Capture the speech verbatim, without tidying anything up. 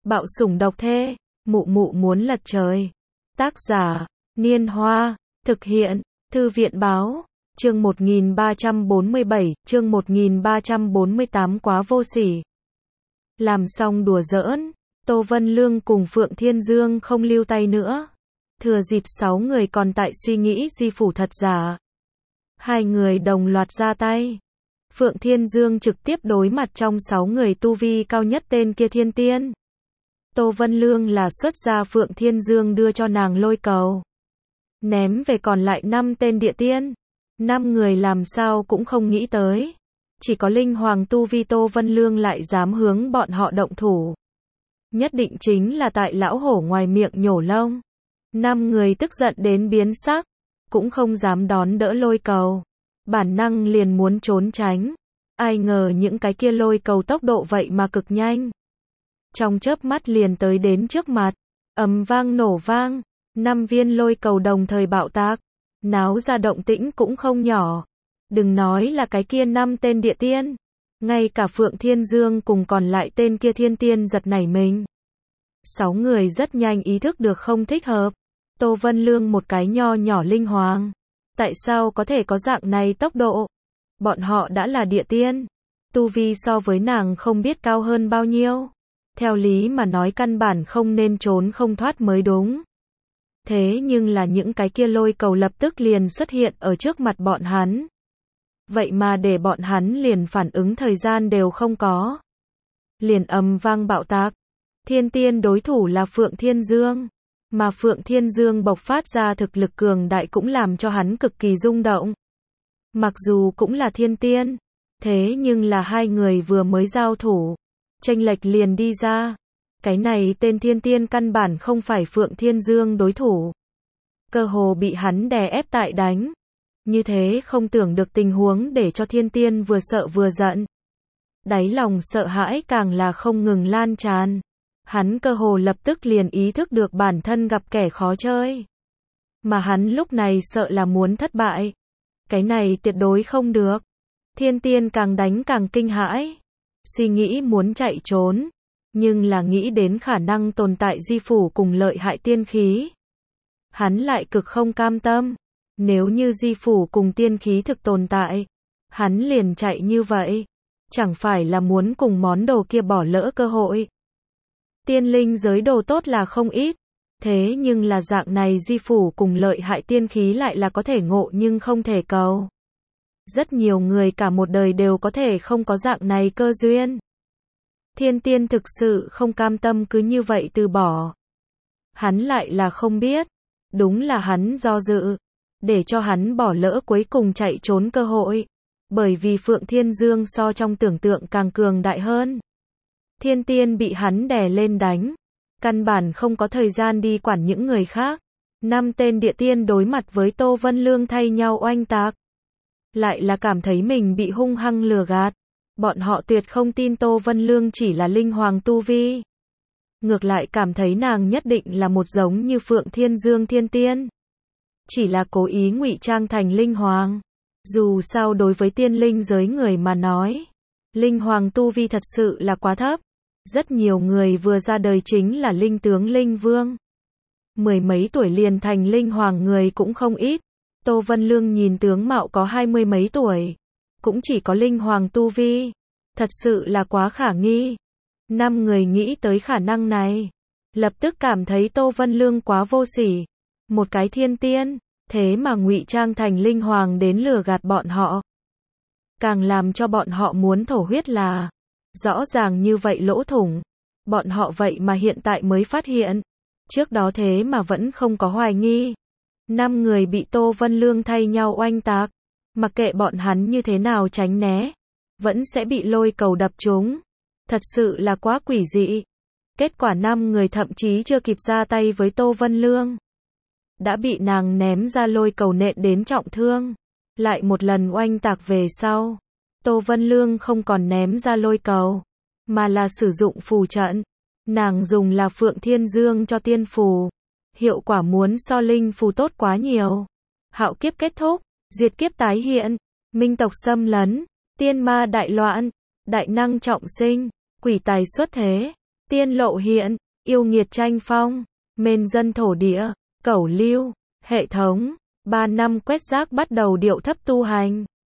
Bạo sủng độc thê, mụ mụ muốn lật trời. Tác giả, Niên Hoa, thực hiện, Thư viện Báo, chương một nghìn ba trăm bốn mươi bảy, chương một nghìn ba trăm bốn mươi tám quá vô sỉ. Làm xong đùa giỡn, Tô Vân Lương cùng Phượng Thiên Dương không lưu tay nữa. Thừa dịp sáu người còn tại suy nghĩ di phủ thật giả. Hai người đồng loạt ra tay. Phượng Thiên Dương trực tiếp đối mặt trong sáu người tu vi cao nhất tên kia thiên tiên. Tô Vân Lương là xuất gia Phượng Thiên Dương đưa cho nàng lôi cầu. Ném về còn lại năm tên địa tiên. Năm người làm sao cũng không nghĩ tới. Chỉ có linh hoàng tu vi Tô Vân Lương lại dám hướng bọn họ động thủ. Nhất định chính là tại lão hổ ngoài miệng nhổ lông. Năm người tức giận đến biến sắc. Cũng không dám đón đỡ lôi cầu. Bản năng liền muốn trốn tránh. Ai ngờ những cái kia lôi cầu tốc độ vậy mà cực nhanh. Trong chớp mắt liền tới đến trước mặt. Ầm vang nổ vang. Năm viên lôi cầu đồng thời bạo tạc. Náo ra động tĩnh cũng không nhỏ. Đừng nói là cái kia năm tên địa tiên. Ngay cả Phượng Thiên Dương cùng còn lại tên kia thiên tiên giật nảy mình. Sáu người rất nhanh ý thức được không thích hợp. Tô Vân Lương một cái nho nhỏ linh hoàng. Tại sao có thể có dạng này tốc độ? Bọn họ đã là địa tiên. Tu vi so với nàng không biết cao hơn bao nhiêu. Theo lý mà nói căn bản không nên trốn không thoát mới đúng. Thế nhưng là những cái kia lôi cầu lập tức liền xuất hiện ở trước mặt bọn hắn. Vậy mà để bọn hắn liền phản ứng thời gian đều không có. Liền ầm vang bạo tạc. Thiên tiên đối thủ là Phượng Thiên Dương. Mà Phượng Thiên Dương bộc phát ra thực lực cường đại cũng làm cho hắn cực kỳ rung động. Mặc dù cũng là thiên tiên. Thế nhưng là hai người vừa mới giao thủ. Chênh lệch liền đi ra. Cái này tên thiên tiên căn bản không phải Phượng Thiên Dương đối thủ. Cơ hồ bị hắn đè ép tại đánh. Như thế không tưởng được tình huống để cho thiên tiên vừa sợ vừa giận. Đáy lòng sợ hãi càng là không ngừng lan tràn. Hắn cơ hồ lập tức liền ý thức được bản thân gặp kẻ khó chơi. Mà hắn lúc này sợ là muốn thất bại. Cái này tuyệt đối không được. Thiên tiên càng đánh càng kinh hãi. Suy nghĩ muốn chạy trốn. Nhưng là nghĩ đến khả năng tồn tại di phủ cùng lợi hại tiên khí. Hắn lại cực không cam tâm. Nếu như di phủ cùng tiên khí thực tồn tại. Hắn liền chạy như vậy. Chẳng phải là muốn cùng món đồ kia bỏ lỡ cơ hội. Tiên linh giới đồ tốt là không ít. Thế nhưng là dạng này di phủ cùng lợi hại tiên khí lại là có thể ngộ nhưng không thể cầu. Rất nhiều người cả một đời đều có thể không có dạng này cơ duyên. Thiên tiên thực sự không cam tâm cứ như vậy từ bỏ. Hắn lại là không biết. Đúng là hắn do dự. Để cho hắn bỏ lỡ cuối cùng chạy trốn cơ hội. Bởi vì Phượng Thiên Dương so trong tưởng tượng càng cường đại hơn. Thiên tiên bị hắn đè lên đánh. Căn bản không có thời gian đi quản những người khác. Năm tên địa tiên đối mặt với Tô Vân Lương thay nhau oanh tạc. Lại là cảm thấy mình bị hung hăng lừa gạt. Bọn họ tuyệt không tin Tô Vân Lương chỉ là linh hoàng tu vi. Ngược lại cảm thấy nàng nhất định là một giống như Phượng Thiên Dương thiên tiên. Chỉ là cố ý ngụy trang thành linh hoàng. Dù sao đối với tiên linh giới người mà nói. Linh hoàng tu vi thật sự là quá thấp. Rất nhiều người vừa ra đời chính là linh tướng linh vương. Mười mấy tuổi liền thành linh hoàng người cũng không ít. Tô Vân Lương nhìn tướng mạo có hai mươi mấy tuổi. Cũng chỉ có linh hoàng tu vi. Thật sự là quá khả nghi. Năm người nghĩ tới khả năng này. Lập tức cảm thấy Tô Vân Lương quá vô sỉ. Một cái thiên tiên. Thế mà ngụy trang thành linh hoàng đến lừa gạt bọn họ. Càng làm cho bọn họ muốn thổ huyết là. Rõ ràng như vậy lỗ thủng. Bọn họ vậy mà hiện tại mới phát hiện. Trước đó thế mà vẫn không có hoài nghi. Năm người bị Tô Vân Lương thay nhau oanh tạc. Mặc kệ bọn hắn như thế nào tránh né. Vẫn sẽ bị lôi cầu đập trúng. Thật sự là quá quỷ dị. Kết quả năm người thậm chí chưa kịp ra tay với Tô Vân Lương. Đã bị nàng ném ra lôi cầu nện đến trọng thương. Lại một lần oanh tạc về sau. Tô Vân Lương không còn ném ra lôi cầu. Mà là sử dụng phù trận. Nàng dùng là Phượng Thiên Dương cho tiên phù. Hiệu quả muốn so linh phù tốt quá nhiều. Hạo kiếp kết thúc. Diệt kiếp tái hiện. Minh tộc xâm lấn. Tiên ma đại loạn. Đại năng trọng sinh. Quỷ tài xuất thế. tiên lộ hiện, yêu nghiệt tranh phong, mên dân thổ địa, cẩu lưu, hệ thống, ba năm quét rác bắt đầu điệu thấp tu hành.